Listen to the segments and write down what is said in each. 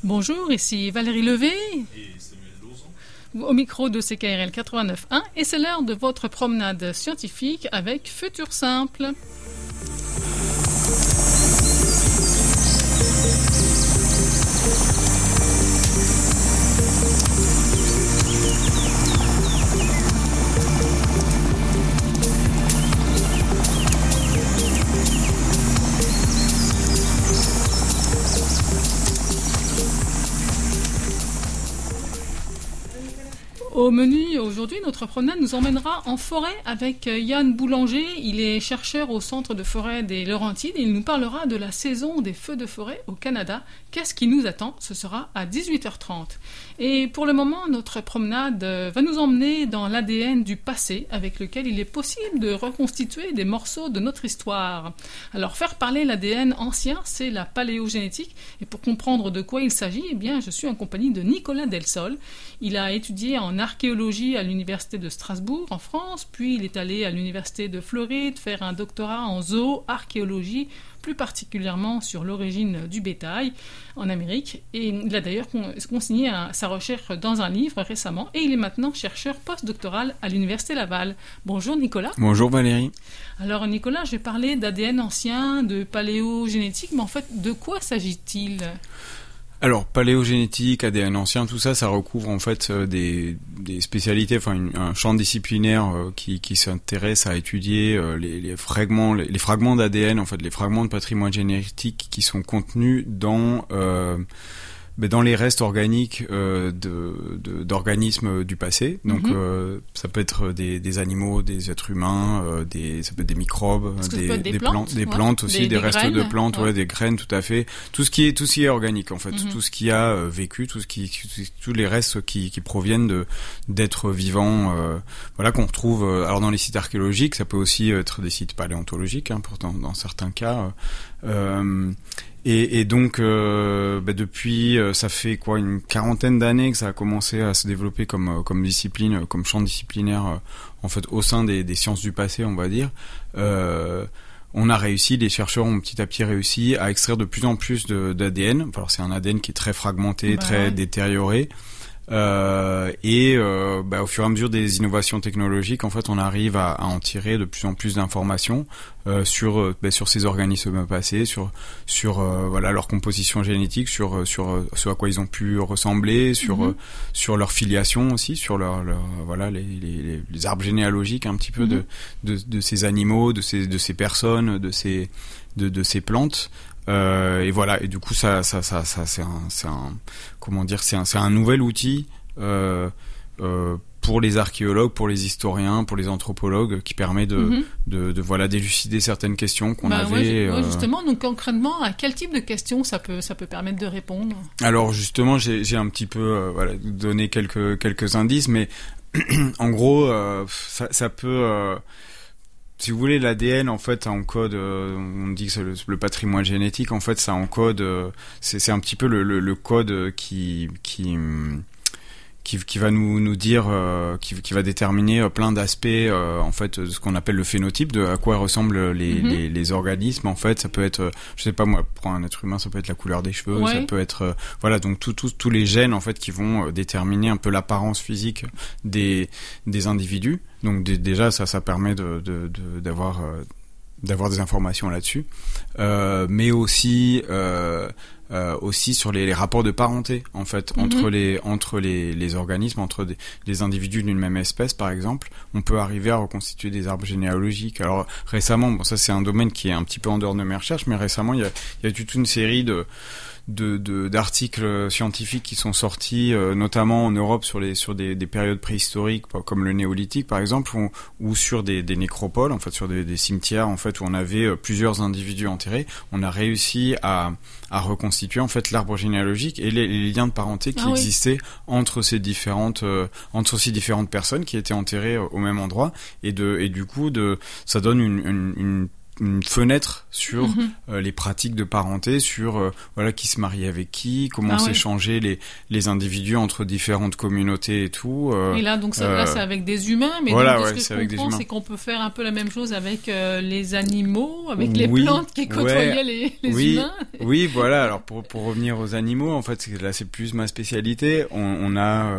Bonjour, ici Valérie Levé et Samuel Lauzon au micro de CKRL 89.1 et c'est l'heure de votre promenade scientifique avec Futur Simple. Au menu aujourd'hui, notre promenade nous emmènera en forêt avec Yann Boulanger. Il est chercheur au centre de forêt des Laurentides et il nous parlera de la saison des feux de forêt au Canada. Qu'est-ce qui nous attend? Ce sera à 18h30. Et pour le moment, notre promenade va nous emmener dans l'ADN du passé avec lequel il est possible de reconstituer des morceaux de notre histoire. Alors, faire parler l'ADN ancien, c'est la paléogénétique. Et pour comprendre de quoi il s'agit, eh bien, je suis en compagnie de Nicolas Delsol. Il a étudié en archéologie à l'université de Strasbourg en France, puis il est allé à l'université de Floride faire un doctorat en zooarchéologie, plus particulièrement sur l'origine du bétail en Amérique. Et il a d'ailleurs consigné sa recherche dans un livre récemment et il est maintenant chercheur postdoctoral à l'université Laval. Bonjour Nicolas. Bonjour Valérie. Alors Nicolas, je vais parler d'ADN ancien, de paléogénétique, mais en fait, de quoi s'agit-il ? Alors, paléogénétique, ADN ancien, tout ça, ça recouvre en fait des spécialités, enfin un champ disciplinaire qui s'intéresse à étudier les fragments d'ADN, en fait, les fragments de patrimoine génétique qui sont contenus dans les restes organiques d'organismes du passé. Donc, ça peut être des animaux, des êtres humains, ça peut être des microbes, des plantes aussi, des restes graines, de plantes, des graines, tout à fait. Tout ce qui est organique, en fait. Tout ce qui a vécu, tous les restes qui proviennent d'êtres vivants, qu'on retrouve, alors dans les sites archéologiques, ça peut aussi être des sites paléontologiques, pourtant, dans certains cas, Et donc depuis ça fait une quarantaine d'années que ça a commencé à se développer comme discipline, comme champ disciplinaire en fait au sein des sciences du passé, on va dire. Les chercheurs ont petit à petit réussi à extraire de plus en plus d'ADN. Alors c'est un ADN qui est très fragmenté, très détérioré. Au fur et à mesure des innovations technologiques, en fait, on arrive à en tirer de plus en plus d'informations sur ces organismes passés, sur leur composition génétique, sur ce à quoi ils ont pu ressembler, sur leur filiation aussi, sur les arbres généalogiques un petit peu de ces animaux, de ces personnes, de ces plantes. Et du coup c'est un nouvel outil pour les archéologues, pour les historiens, pour les anthropologues, qui permet d'élucider certaines questions qu'on avait. Justement, donc concrètement, à quel type de questions ça peut permettre de répondre? Alors justement, j'ai un petit peu donné quelques indices, mais en gros, ça peut si vous voulez, l'ADN, en fait, ça encode, on dit que c'est le patrimoine génétique, en fait, ça encode, c'est un petit peu le code qui va nous dire, qui va déterminer plein d'aspects, en fait, de ce qu'on appelle le phénotype, de à quoi ressemblent les organismes. En fait, ça peut être, je sais pas moi, pour un être humain, ça peut être la couleur des cheveux, ça peut être, donc tous les gènes, en fait, qui vont déterminer un peu l'apparence physique des individus. Donc déjà, ça permet d'avoir des informations là-dessus, mais aussi sur les rapports de parenté, en fait, entre les organismes, entre des individus d'une même espèce, par exemple. On peut arriver à reconstituer des arbres généalogiques. Alors récemment, ça c'est un domaine qui est un petit peu en dehors de mes recherches, mais récemment il y a toute une série d'articles scientifiques qui sont sortis, notamment en Europe sur des périodes préhistoriques comme le néolithique par exemple, ou sur des nécropoles, en fait sur des cimetières, en fait, où on avait plusieurs individus enterrés. On a réussi à reconstituer, en fait, l'arbre généalogique et les liens de parenté qui existaient entre ces différentes personnes qui étaient enterrées au même endroit, et du coup ça donne une fenêtre sur les pratiques de parenté, sur voilà qui se marie avec qui, comment s'échanger les individus entre différentes communautés et tout. Et là donc là c'est avec des humains, mais voilà, donc, ce que je comprends c'est qu'on peut faire un peu la même chose avec les animaux, avec les plantes qui côtoyaient les humains. Oui, voilà. Alors pour revenir aux animaux, en fait là c'est plus ma spécialité. On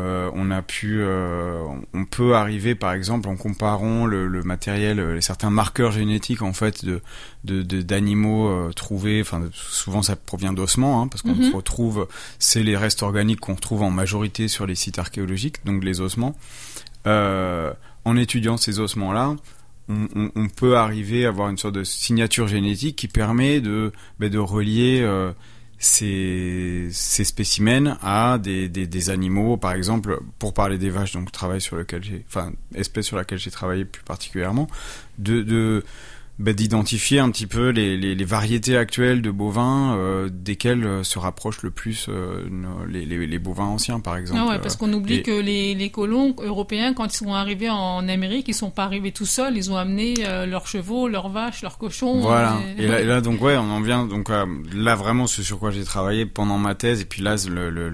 peut arriver par exemple en comparant le matériel, certains marqueurs génétiques en fait d'animaux trouvés. Enfin souvent ça provient d'ossements, parce qu'on retrouve, c'est les restes organiques qu'on retrouve en majorité sur les sites archéologiques, donc les ossements. En étudiant ces ossements-là, on peut arriver à avoir une sorte de signature génétique qui permet de relier ces spécimens à des animaux, par exemple, pour parler des vaches, donc espèce sur laquelle j'ai travaillé plus particulièrement, d'identifier un petit peu les variétés actuelles de bovins desquelles se rapprochent le plus les bovins anciens, par exemple. Parce qu'on oublie que les colons européens, quand ils sont arrivés en Amérique, ils sont pas arrivés tout seuls, ils ont amené leurs chevaux, leurs vaches, leurs cochons. Voilà. Et là donc on en vient donc là vraiment ce sur quoi j'ai travaillé pendant ma thèse, et puis là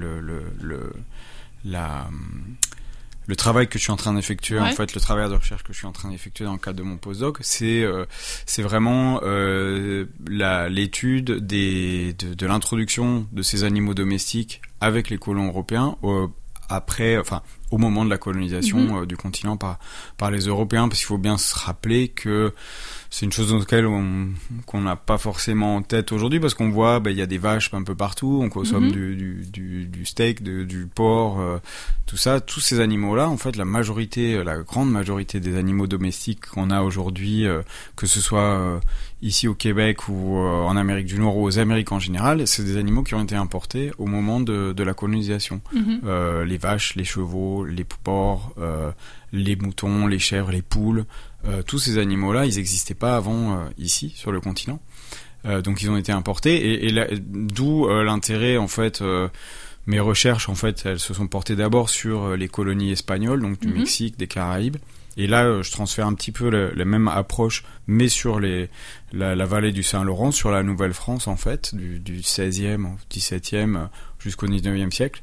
le travail que je suis en train d'effectuer, en fait, le travail de recherche que je suis en train d'effectuer dans le cadre de mon postdoc, c'est vraiment l'étude de l'introduction de ces animaux domestiques avec les colons européens au moment de la colonisation du continent par les Européens, parce qu'il faut bien se rappeler que c'est une chose dans laquelle qu'on n'a pas forcément en tête aujourd'hui, parce qu'on voit il y a des vaches un peu partout, on consomme du steak, du porc, tout ça, tous ces animaux-là, en fait la grande majorité des animaux domestiques qu'on a aujourd'hui, que ce soit ici au Québec ou en Amérique du Nord ou aux Amériques en général, c'est des animaux qui ont été importés au moment de la colonisation. Les vaches, les chevaux, les porcs, les moutons, les chèvres, les poules, tous ces animaux-là, ils n'existaient pas avant ici, sur le continent. Donc ils ont été importés, et d'où l'intérêt, en fait, mes recherches, en fait, elles se sont portées d'abord sur les colonies espagnoles, donc du Mexique, des Caraïbes. Et là, je transfère un petit peu la même approche, mais sur la vallée du Saint-Laurent, sur la Nouvelle-France, en fait, du 16e au 17e jusqu'au 19e siècle.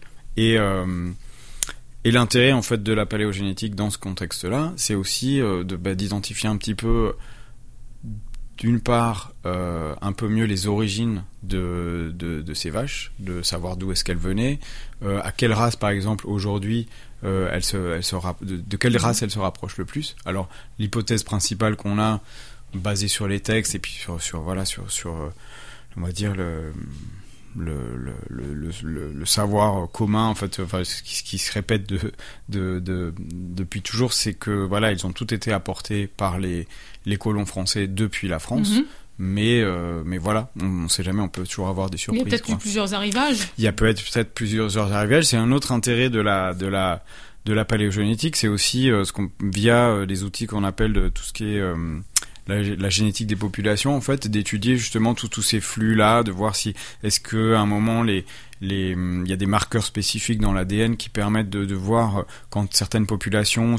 Et l'intérêt, en fait, de la paléogénétique dans ce contexte-là, c'est aussi d'identifier un petit peu, d'une part, un peu mieux les origines de ces vaches, de savoir d'où est-ce qu'elles venaient, à quelle race, par exemple, aujourd'hui, de quelle race elles se rapprochent le plus. Alors, l'hypothèse principale qu'on a, basée sur les textes, et puis sur on va dire, le savoir commun, en fait, ce qui se répète depuis toujours, c'est que voilà, ils ont tous été apportés par les colons français depuis la France. Mais voilà, on sait jamais, on peut toujours avoir des surprises. Il y a peut-être eu plusieurs arrivages. Il y a peut-être plusieurs arrivages. C'est un autre intérêt de la paléogénétique, c'est aussi via les outils qu'on appelle tout ce qui est la génétique des populations, en fait, d'étudier justement tous ces flux-là, de voir si est-ce que à un moment il y a des marqueurs spécifiques dans l'ADN qui permettent de voir quand certaines populations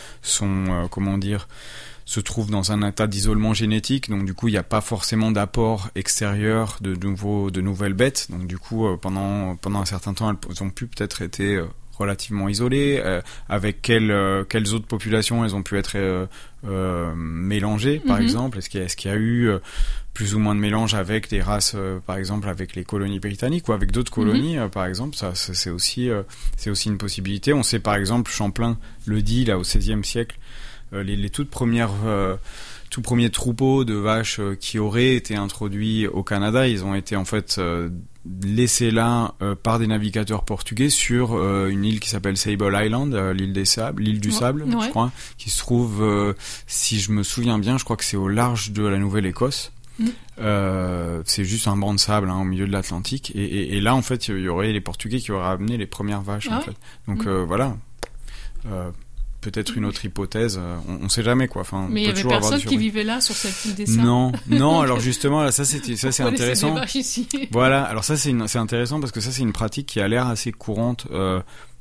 se trouvent dans un état d'isolement génétique, donc du coup il n'y a pas forcément d'apport extérieur de nouvelles bêtes, donc du coup pendant un certain temps elles ont pu peut-être été relativement isolées, avec quelles autres populations elles ont pu être mélangées, par exemple, est-ce qu'il y a eu plus ou moins de mélange avec des races, par exemple avec les colonies britanniques ou avec d'autres colonies, par exemple, ça c'est aussi une possibilité. On sait par exemple, Champlain le dit là au XVIe siècle, les tout premiers troupeaux de vaches qui auraient été introduits au Canada, ils ont été en fait laissés là par des navigateurs portugais sur une île qui s'appelle Sable Island, l'île du Sable, je crois, qui se trouve, si je me souviens bien, je crois que c'est au large de la Nouvelle-Écosse. C'est juste un banc de sable au milieu de l'Atlantique, et là en fait il y aurait les Portugais qui auraient amené les premières vaches en fait. Donc voilà. Peut-être une autre hypothèse, on sait jamais quoi. Enfin, mais il y avait personne qui vivait là sur cette île des Sables. Non. Alors justement, là, ça c'est intéressant. Des vaches ici. Voilà. Alors ça c'est intéressant parce que ça c'est une pratique qui a l'air assez courante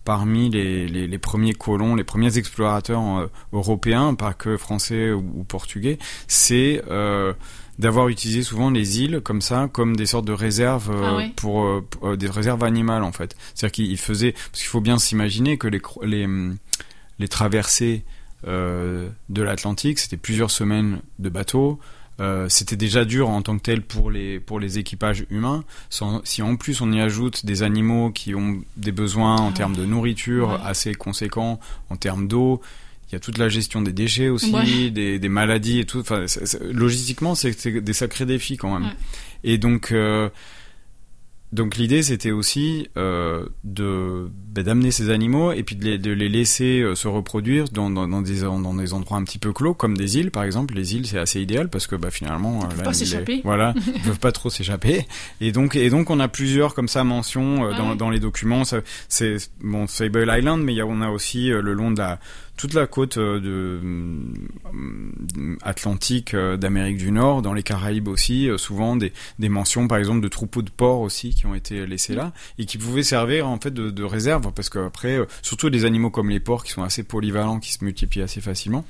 parmi les premiers colons, les premiers explorateurs européens, pas que français ou portugais, c'est d'avoir utilisé souvent les îles comme ça, comme des sortes de réserves pour des réserves animales en fait. C'est-à-dire qu'ils faisaient, parce qu'il faut bien s'imaginer que les traversées de l'Atlantique, c'était plusieurs semaines de bateau. C'était déjà dur en tant que tel pour les équipages humains. Si en plus on y ajoute des animaux qui ont des besoins en termes de nourriture assez conséquents, en termes d'eau, il y a toute la gestion des déchets aussi, des maladies et tout. Enfin, logistiquement, c'est des sacrés défis quand même. Ouais. Et donc l'idée c'était aussi d'amener ces animaux et puis de les laisser se reproduire dans des endroits un petit peu clos comme des îles par exemple. Les îles c'est assez idéal parce que finalement ils peuvent pas s'échapper. Voilà, ils peuvent pas trop s'échapper et donc on a plusieurs comme ça mentions dans les documents. C'est Sable Island, mais on a aussi le long de toute la côte atlantique d'Amérique du Nord, dans les Caraïbes aussi, souvent des mentions par exemple de troupeaux de porcs aussi qui ont été laissés là et qui pouvaient servir en fait de réserve parce qu'après, surtout des animaux comme les porcs qui sont assez polyvalents, qui se multiplient assez facilement.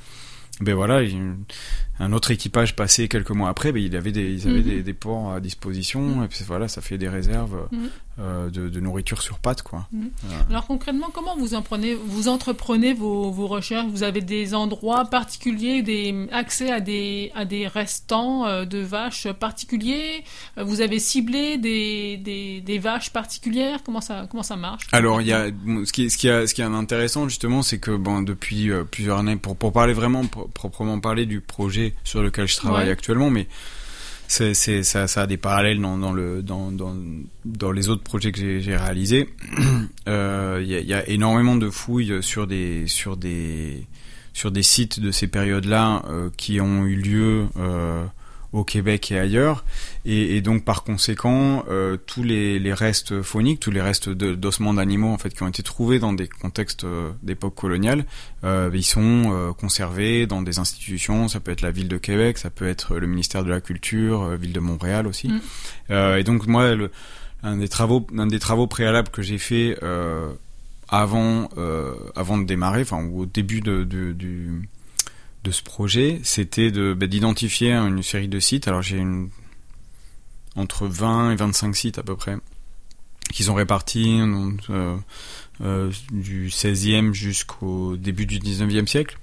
Un autre équipage passé quelques mois après, ils avaient des porcs à disposition et puis voilà, ça fait des réserves de nourriture sur pattes quoi. Alors concrètement, comment vous entreprenez vos recherches? Vous avez des endroits particuliers, accès à des restants de vaches particuliers? Vous avez ciblé des vaches particulières? Comment ça marche? Alors il y a ce qui est intéressant justement, c'est que depuis plusieurs années, pour parler vraiment proprement parler du projet sur lequel je travaille actuellement, mais ça a des parallèles dans les autres projets que j'ai réalisés. Il y a énormément de fouilles sur des sites de ces périodes-là qui ont eu lieu au Québec et ailleurs, et donc par conséquent tous les restes fauniques, tous les restes d'ossements d'animaux en fait qui ont été trouvés dans des contextes d'époque coloniale, ils sont conservés dans des institutions. Ça peut être la ville de Québec, ça peut être le ministère de la Culture, ville de Montréal aussi. Et donc moi un des travaux préalables que j'ai fait avant de démarrer, ou au début de ce projet, c'était d'identifier une série de sites. Alors j'ai entre 20 et 25 sites à peu près qui sont répartis du 16e jusqu'au début du 19e siècle,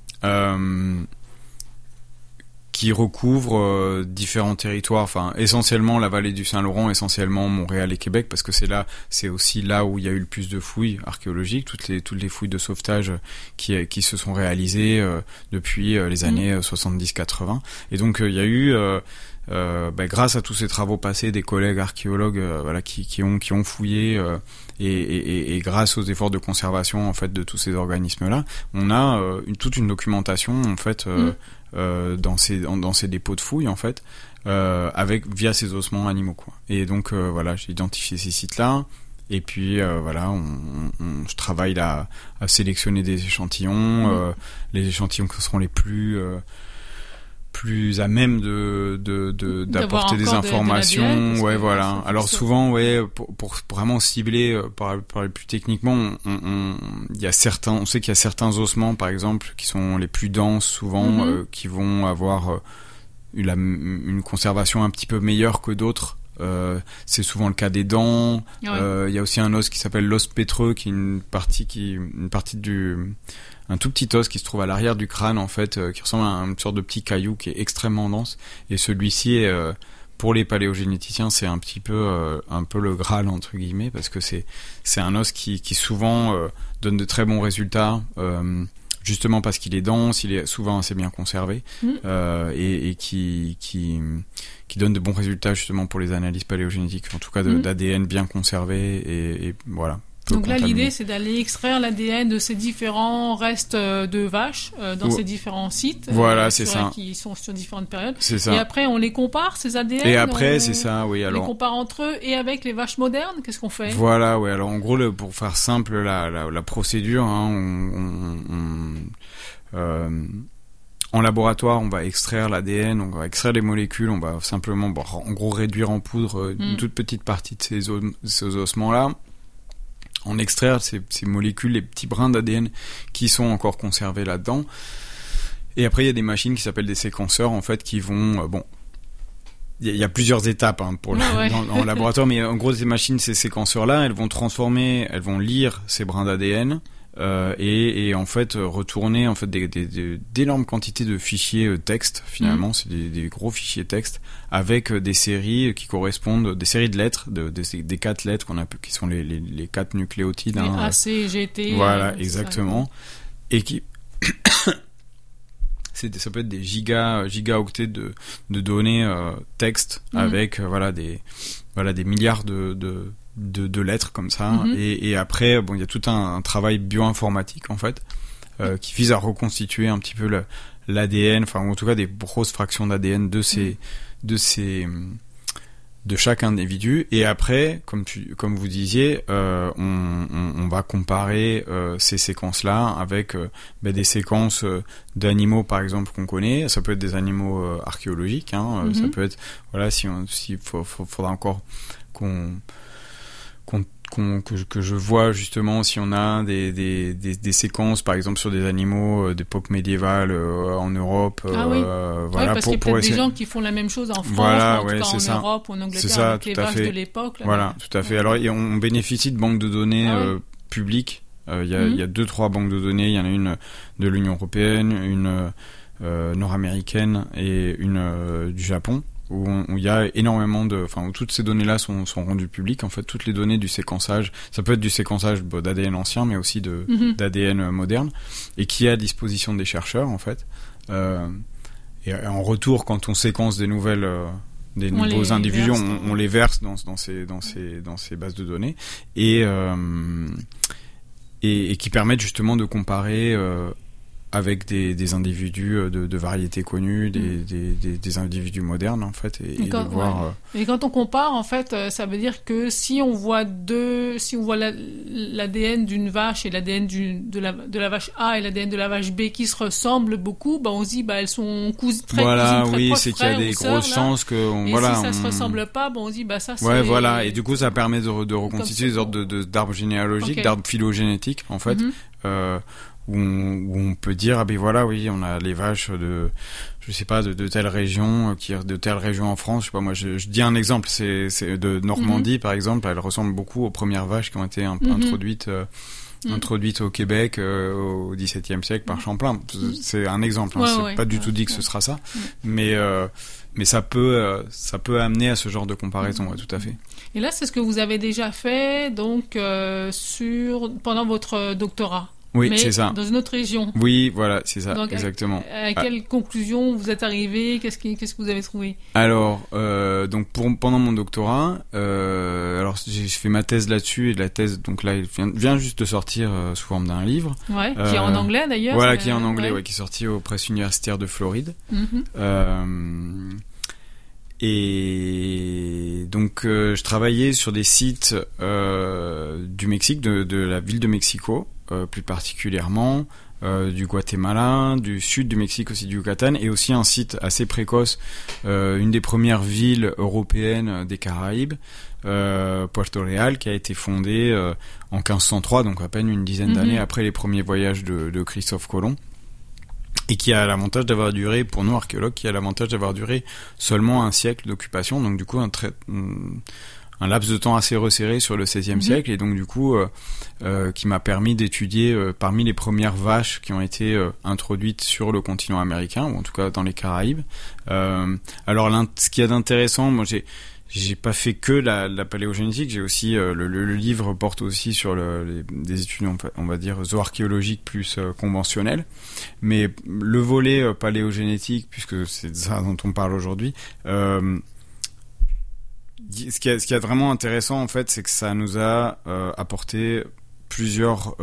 qui recouvre différents territoires, essentiellement la vallée du Saint-Laurent, essentiellement Montréal et Québec, parce que c'est aussi là où il y a eu le plus de fouilles archéologiques, toutes les fouilles de sauvetage qui se sont réalisées depuis les années 70-80. Et donc il y a eu grâce à tous ces travaux passés des collègues archéologues qui ont fouillé et grâce aux efforts de conservation en fait de tous ces organismes-là, on a toute une documentation en fait dans ces dépôts de fouilles en fait via ces ossements animaux quoi. Et donc j'ai identifié ces sites-là et puis je travaille là à sélectionner des échantillons, les échantillons qui seront les plus à même d'apporter des informations. Voilà. Alors souvent, pour vraiment cibler, parler plus techniquement, on sait qu'il y a certains ossements, par exemple, qui sont les plus denses, souvent, qui vont avoir une conservation un petit peu meilleure que d'autres. C'est souvent le cas des dents. Il y a aussi un os qui s'appelle l'os pétreux, qui est un tout petit os qui se trouve à l'arrière du crâne en fait, qui ressemble à une sorte de petit caillou qui est extrêmement dense. Et celui-ci pour les paléogénéticiens, c'est un peu le Graal entre guillemets, parce que c'est un os qui souvent donne de très bons résultats. Justement parce qu'il est dense, il est souvent assez bien conservé et qui donne de bons résultats justement pour les analyses paléogénétiques, en tout cas d'ADN bien conservé et voilà. Donc là, l'idée, c'est d'aller extraire l'ADN de ces différents restes de vaches dans ces différents sites. Voilà, c'est ça. Qui sont sur différentes périodes. C'est ça. Et après, on les compare, ces ADN. Et après, c'est ça, oui. Alors. On les compare entre eux et avec les vaches modernes. Qu'est-ce qu'on fait? Voilà, oui. Alors, en gros, pour faire simple, la procédure, en laboratoire, on va extraire l'ADN, on va extraire les molécules, on va simplement, en gros, réduire en poudre une toute petite partie de ces ossements-là. en extraire ces molécules, les petits brins d'ADN qui sont encore conservés là-dedans. Et après, il y a des machines qui s'appellent des séquenceurs, en fait, qui vont... il y a plusieurs étapes en laboratoire, mais en gros, ces machines, ces séquenceurs-là, elles vont lire ces brins d'ADN et en fait retourner en fait d'énormes quantités de fichiers texte. Finalement, c'est des gros fichiers texte avec des séries qui correspondent, des séries de lettres, des 4 lettres qui sont les 4 nucléotides. Les A, C, G, T. Voilà, exactement. Et qui ça peut être des gigaoctets de données texte avec des milliards de lettres comme ça et après il y a tout un travail bioinformatique en fait qui vise à reconstituer un petit peu l'ADN, enfin en tout cas des grosses fractions d'ADN de chaque individu, et après comme vous disiez on va comparer ces ces avec des séquences d'animaux par exemple qu'on connaît. Ça peut être des animaux archéologiques, ça peut être faudra encore que je vois justement si on a des séquences par exemple sur des animaux d'époque médiévale en Europe. Parce qu'il y a peut-être des gens qui font la même chose en France, en Europe ou en Angleterre avec les vaches de l'époque. Voilà, tout à fait. Alors on bénéficie de banques de données publiques. Il y a 2-3 banques de données. Il y en a une de l'Union européenne, une nord-américaine et une du Japon, où il y a énormément où toutes ces données-là sont rendues publiques. En fait, toutes les données du séquençage, ça peut être du séquençage d'ADN ancien, mais aussi d'ADN moderne, et qui est à disposition des chercheurs, en fait. Et en retour, quand on séquence des nouveaux individus, on les verse dans ces bases de données, et qui permettent justement de comparer avec des individus de variétés connues, des individus modernes en fait, et de voir. Et quand on compare, en fait, ça veut dire que si on voit l'ADN d'une vache et l'ADN de la vache A et l'ADN de la vache B qui se ressemblent beaucoup, on se dit elles sont cousines très proches, c'est qu'il y a des grosses chances que si ça se ressemble pas, on se dit ça c'est. Ouais, voilà, et du coup ça permet de reconstituer des sortes d'arbres généalogiques, d'arbres phylogénétiques en fait. Où on peut dire on a les vaches de telle région de telle région en France, je sais pas, moi je dis un exemple, c'est de Normandie par exemple, elles ressemblent beaucoup aux premières vaches qui ont été introduites au Québec au XVIIe siècle par Champlain. C'est un exemple, c'est pas du tout dit que ce sera ça, mais ça peut amener à ce genre de comparaison, tout à fait. Et là, c'est ce que vous avez déjà fait donc pendant votre doctorat. Oui, c'est ça. Dans une autre région. Oui, voilà, c'est ça, donc, exactement. À quelle conclusion vous êtes arrivé ? Qu'est-ce que vous avez trouvé ? Alors, donc pendant mon doctorat, alors j'ai fait ma thèse là-dessus, et la thèse, donc là, vient juste de sortir sous forme d'un livre. Ouais, qui est en anglais d'ailleurs. Voilà, qui est en anglais, qui est sorti aux presses universitaires de Floride. Et donc je travaillais sur des sites du Mexique, de la ville de Mexico, plus particulièrement, du Guatemala, du sud du Mexique aussi, du Yucatan, et aussi un site assez précoce, une des premières villes européennes des Caraïbes, Puerto Real, qui a été fondée en 1503, donc à peine une dizaine d'années après les premiers voyages de Christophe Colomb. Et qui a l'avantage d'avoir duré, pour nous archéologues, seulement un siècle d'occupation, donc du coup un laps de temps assez resserré sur le XVIe siècle, et donc du coup qui m'a permis d'étudier parmi les premières vaches qui ont été introduites sur le continent américain, ou en tout cas dans les Caraïbes. Alors ce qu'il y a d'intéressant, moi j'ai pas fait que la paléogénétique, j'ai aussi le livre porte aussi sur des études on va dire zooarchéologiques plus conventionnelles, mais le volet paléogénétique, puisque c'est ça dont on parle aujourd'hui, ce qui est vraiment intéressant en fait, c'est que ça nous a apporté plusieurs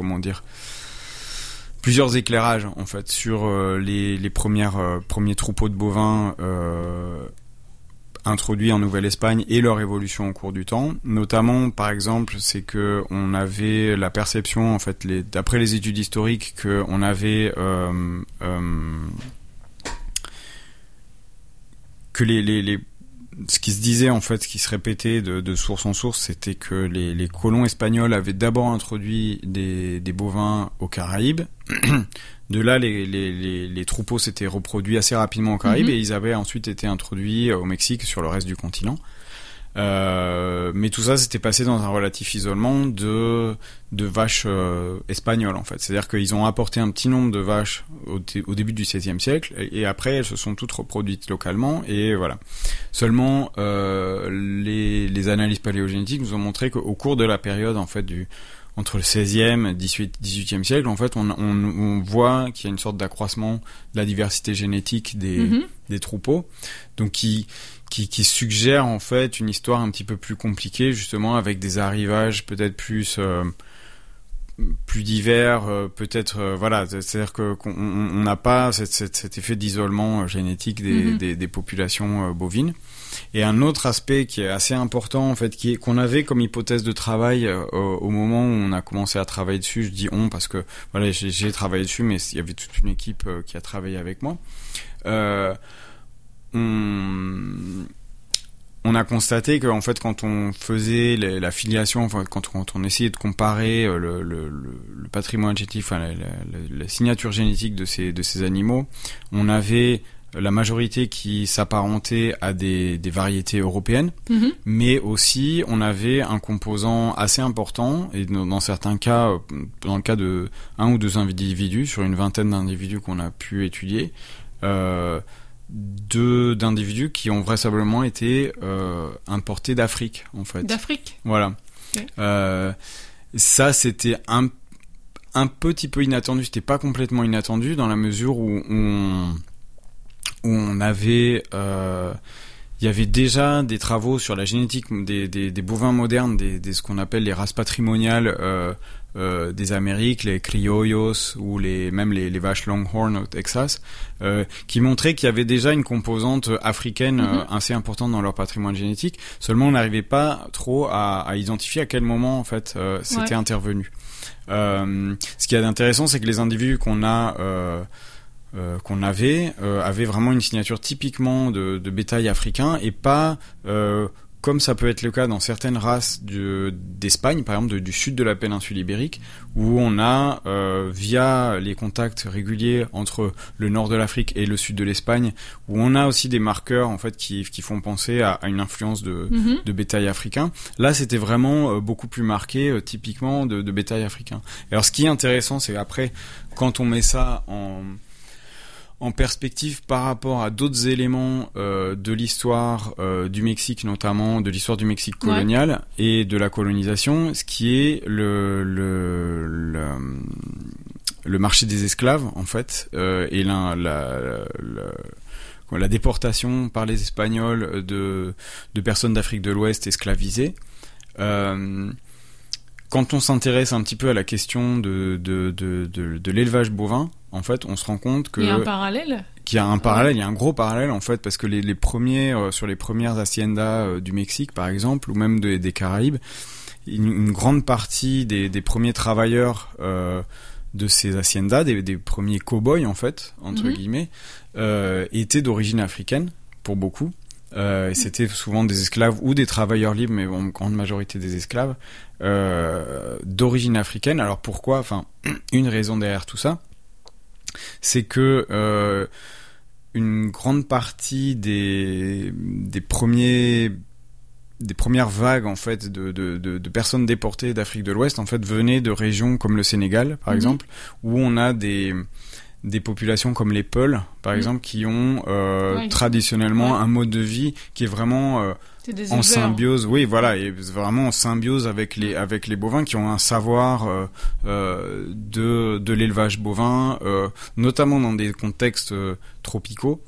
éclairages en fait sur les premiers troupeaux de bovins introduits en Nouvelle-Espagne et leur évolution au cours du temps. Notamment, par exemple, c'est que on avait la perception, en fait, d'après les études historiques, que on avait que ce qui se disait en fait, ce qui se répétait de source en source, c'était que les colons espagnols avaient d'abord introduit des bovins aux Caraïbes. De là, les troupeaux s'étaient reproduits assez rapidement aux Caraïbes et ils avaient ensuite été introduits au Mexique sur le reste du continent. Mais tout ça s'était passé dans un relatif isolement de vaches espagnoles en fait. C'est-à-dire qu'ils ont apporté un petit nombre de vaches au début du XVIe siècle et après elles se sont toutes reproduites localement et voilà. Seulement les analyses paléogénétiques nous ont montré qu'au cours de la période en fait entre le 16e et 18e siècle, en fait, on voit qu'il y a une sorte d'accroissement de la diversité génétique des troupeaux, donc qui suggère en fait une histoire un petit peu plus compliquée, justement avec des arrivages peut-être plus divers, peut-être voilà, c'est-à-dire qu'on n'a pas cet effet d'isolement génétique des populations bovines. Et un autre aspect qui est assez important en fait, qu'on avait comme hypothèse de travail au moment où on a commencé à travailler dessus, je dis on parce que voilà, j'ai travaillé dessus, mais il y avait toute une équipe qui a travaillé avec moi. On a constaté que en fait quand on faisait la filiation, enfin quand on essayait de comparer le patrimoine génétique, enfin la signature génétique de ces animaux, on avait la majorité qui s'apparentait à des variétés européennes, mais aussi on avait un composant assez important, et dans certains cas, dans le cas de 1 ou 2 individus, sur une vingtaine d'individus qu'on a pu étudier, d'individus qui ont vraisemblablement été importés d'Afrique, en fait. D'Afrique ? Voilà. Okay. Ça, c'était un petit peu inattendu, c'était pas complètement inattendu, dans la mesure où on avait il y avait déjà des travaux sur la génétique des bovins modernes, ce qu'on appelle les races patrimoniales des Amériques, les criollos ou même les vaches Longhorn au Texas, qui montraient qu'il y avait déjà une composante africaine assez importante dans leur patrimoine génétique. Seulement, on n'arrivait pas trop à identifier à quel moment en fait c'était intervenu. Ce qui est intéressant, c'est que les individus qu'on avait vraiment une signature typiquement de bétail africain et pas comme ça peut être le cas dans certaines races d'Espagne, par exemple du sud de la péninsule ibérique, où on a via les contacts réguliers entre le nord de l'Afrique et le sud de l'Espagne, où on a aussi des marqueurs en fait qui font penser à une influence de bétail africain. Là, c'était vraiment beaucoup plus marqué, typiquement de bétail africain. Et alors, ce qui est intéressant, c'est après quand on met ça en perspective par rapport à d'autres éléments de l'histoire du Mexique, notamment de l'histoire du Mexique colonial et de la colonisation, ce qui est le marché des esclaves en fait, et la déportation par les Espagnols de personnes d'Afrique de l'Ouest esclavisées. Quand on s'intéresse un petit peu à la question de l'élevage bovin, en fait, on se rend compte que... Il y a un parallèle ? Il y a un gros parallèle, en fait, parce que les premiers, sur les premières haciendas du Mexique, par exemple, ou même des Caraïbes, une grande partie des premiers travailleurs de ces haciendas, des premiers cow-boys, en fait, entre guillemets, étaient d'origine africaine, pour beaucoup. Et c'était souvent des esclaves ou des travailleurs libres, mais en grande majorité des esclaves d'origine africaine. Alors pourquoi ? Enfin, une raison derrière tout ça, c'est que une grande partie des premières vagues en fait de personnes déportées d'Afrique de l'Ouest en fait venaient de régions comme le Sénégal par exemple, où on a des populations comme les Peuls, par exemple, qui ont traditionnellement un mode de vie qui est vraiment en symbiose. Oui, voilà, et vraiment en symbiose avec les bovins, qui ont un savoir de l'élevage bovin, notamment dans des contextes tropicaux.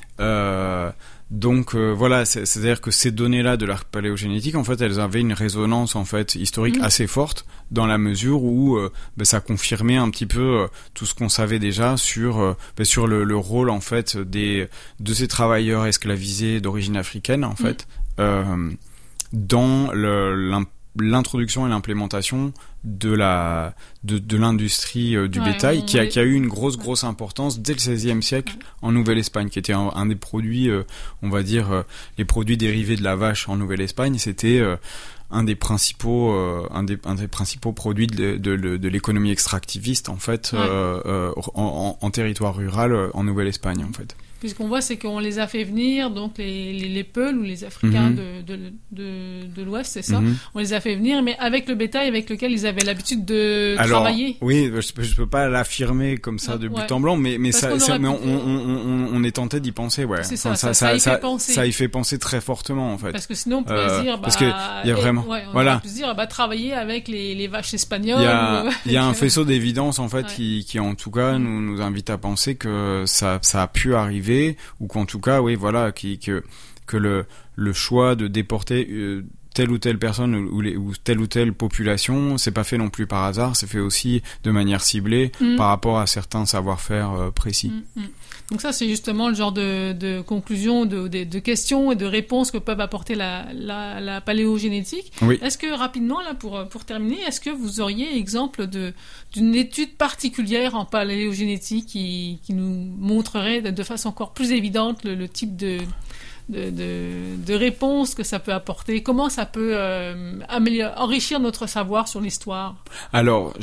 Donc voilà, c'est-à-dire que ces données-là de la paléogénétique, en fait, elles avaient une résonance en fait historique assez forte, dans la mesure où ça confirmait un petit peu tout ce qu'on savait déjà sur le rôle en fait de ces travailleurs esclavisés d'origine africaine en fait dans l'introduction et l'implémentation de l'industrie du bétail qui a eu une grosse importance dès le XVIe siècle en Nouvelle-Espagne, qui était un des produits, on va dire, les produits dérivés de la vache en Nouvelle-Espagne. C'était un des principaux produits de l'économie extractiviste en fait, en territoire rural en Nouvelle-Espagne en fait. Puisqu'on voit, c'est qu'on les a fait venir, donc les Peuls ou les Africains de l'Ouest, c'est ça. On les a fait venir, mais avec le bétail avec lequel ils avaient l'habitude de travailler. Oui, je peux pas l'affirmer comme ça de but en blanc, mais on est tenté d'y penser, ouais. C'est ça y fait penser. Ça y fait penser très fortement, en fait. Parce que sinon, on pourrait se dire, parce que il y a vraiment, on peut se dire, travailler avec les vaches espagnoles. Il y a un faisceau d'évidence, en fait, qui en tout cas nous invite à penser que ça a pu arriver, ou qu'en tout cas, que le choix de déporter telle ou telle personne ou telle ou telle population, c'est pas fait non plus par hasard, c'est fait aussi de manière ciblée par rapport à certains savoir-faire précis. Donc ça, c'est justement le genre de conclusion, de questions et de réponses que peuvent apporter la paléogénétique. Oui. Est-ce que, rapidement, là, pour terminer, est-ce que vous auriez exemple d'une étude particulière en paléogénétique qui nous montrerait de façon encore plus évidente le type de réponses que ça peut apporter, comment ça peut enrichir notre savoir sur l'histoire? Alors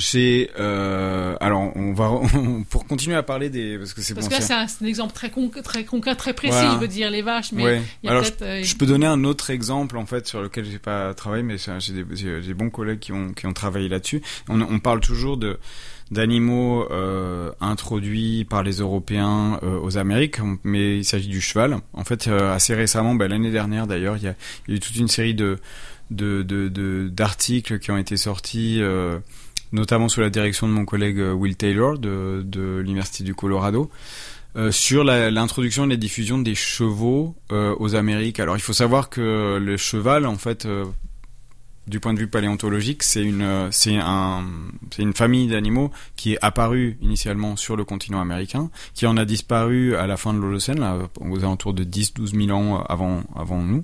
on va pour continuer à parler parce que là c'est un exemple très concret, très précis, je veux dire les vaches, mais il y a peut-être je peux donner un autre exemple en fait sur lequel j'ai pas travaillé, mais j'ai des bons collègues qui ont travaillé là-dessus. On parle toujours d'animaux introduits par les Européens aux Amériques, mais il s'agit du cheval. En fait, assez récemment, l'année dernière d'ailleurs, il y a eu toute une série d'articles qui ont été sortis, notamment sous la direction de mon collègue Will Taylor de l'Université du Colorado, sur l'introduction et la diffusion des chevaux aux Amériques. Alors, il faut savoir que le cheval, en fait, du point de vue paléontologique, c'est une famille d'animaux qui est apparue initialement sur le continent américain, qui en a disparu à la fin de l'Holocène, là, aux alentours de 10-12 000 ans avant nous,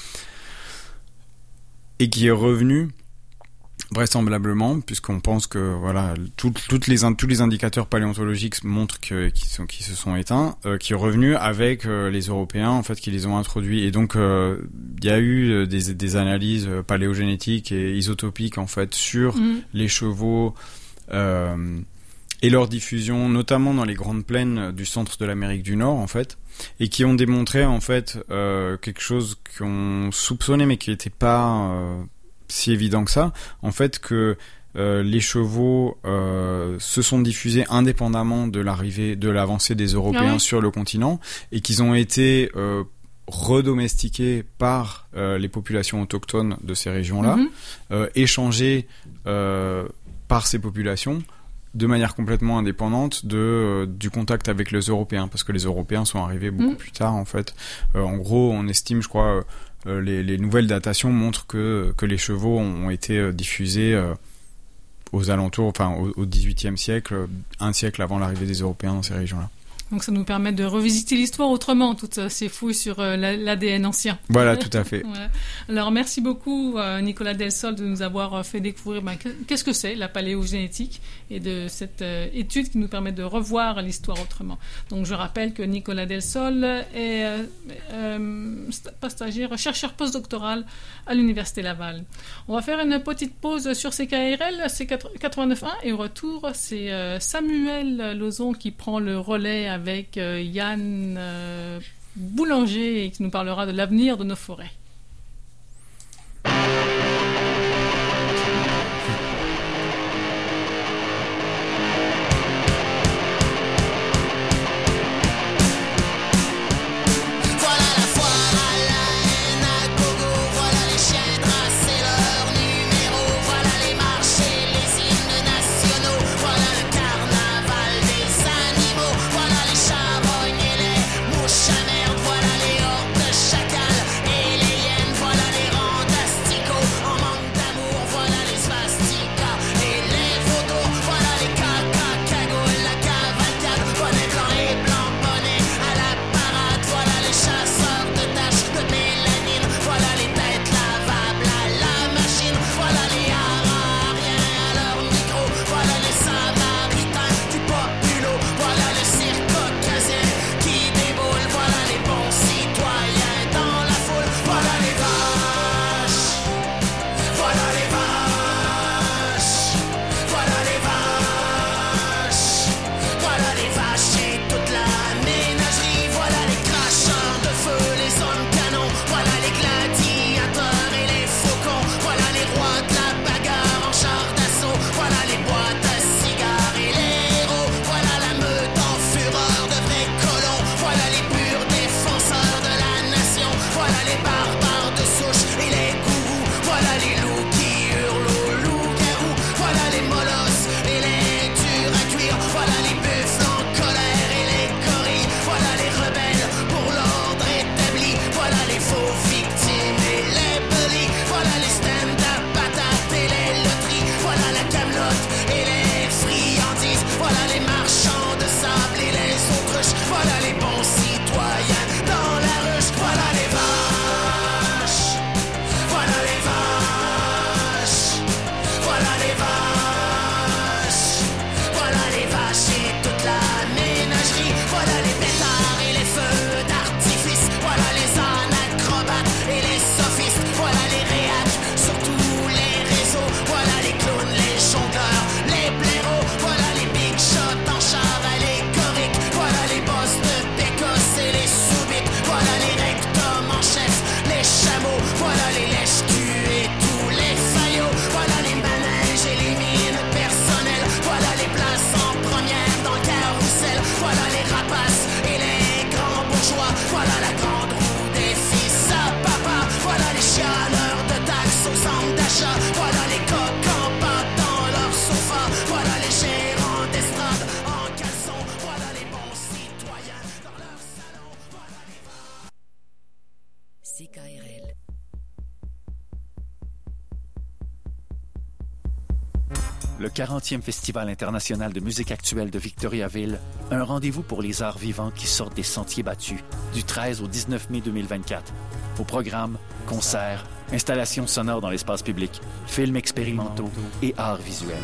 et qui est revenu vraisemblablement, puisqu'on pense que tous les indicateurs paléontologiques montrent qu'ils se sont éteints, qui est revenu avec les Européens en fait qui les ont introduits, et donc il y a eu des analyses paléogénétiques et isotopiques en fait sur les chevaux et leur diffusion, notamment dans les grandes plaines du centre de l'Amérique du Nord en fait, et qui ont démontré en fait quelque chose qu'on soupçonnait mais qui n'était pas si évident que ça, en fait, que les chevaux se sont diffusés indépendamment de l'avancée des Européens sur le continent, et qu'ils ont été redomestiqués par les populations autochtones de ces régions-là, échangés par ces populations de manière complètement indépendante du contact avec les Européens, parce que les Européens sont arrivés beaucoup plus tard en fait. En gros, on estime, je crois, les nouvelles datations montrent que les chevaux ont été diffusés aux alentours, au XVIIIe siècle, un siècle avant l'arrivée des Européens dans ces régions-là. Donc ça nous permet de revisiter l'histoire autrement, toutes ces fouilles sur l'ADN ancien. Voilà, tout à fait. Ouais. Alors merci beaucoup Nicolas Del Sol de nous avoir fait découvrir qu'est-ce que c'est la paléogénétique et de cette étude qui nous permet de revoir l'histoire autrement. Donc je rappelle que Nicolas Del Sol est pas stagiaire, chercheur postdoctoral à l'Université Laval. On va faire une petite pause sur CKRL, C89.1, et au retour c'est Samuel Lauzon qui prend le relais avec Yann Boulanger, qui nous parlera de l'avenir de nos forêts. Voilà les hordes de chacals et les CKRL. Le 40e Festival international de musique actuelle de Victoriaville, un rendez-vous pour les arts vivants qui sortent des sentiers battus, du 13 au 19 mai 2024. Au programme, concerts, installations sonores dans l'espace public, films expérimentaux et arts visuels.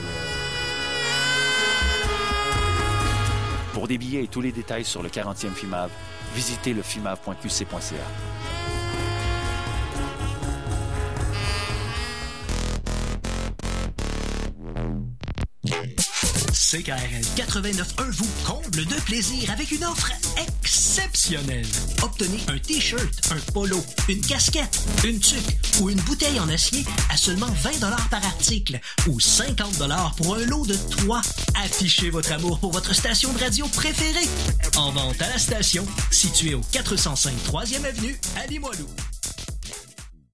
Pour des billets et tous les détails sur le 40e FIMAV, visitez le fimav.qc.ca. CKRL 89.1 vous comble de plaisir avec une offre exceptionnelle. Obtenez un T-shirt, un polo, une casquette, une tuque ou une bouteille en acier à seulement 20$ par article ou 50$ pour un lot de 3. Affichez votre amour pour votre station de radio préférée. En vente à la station, située au 405 3e Avenue à Limoilou.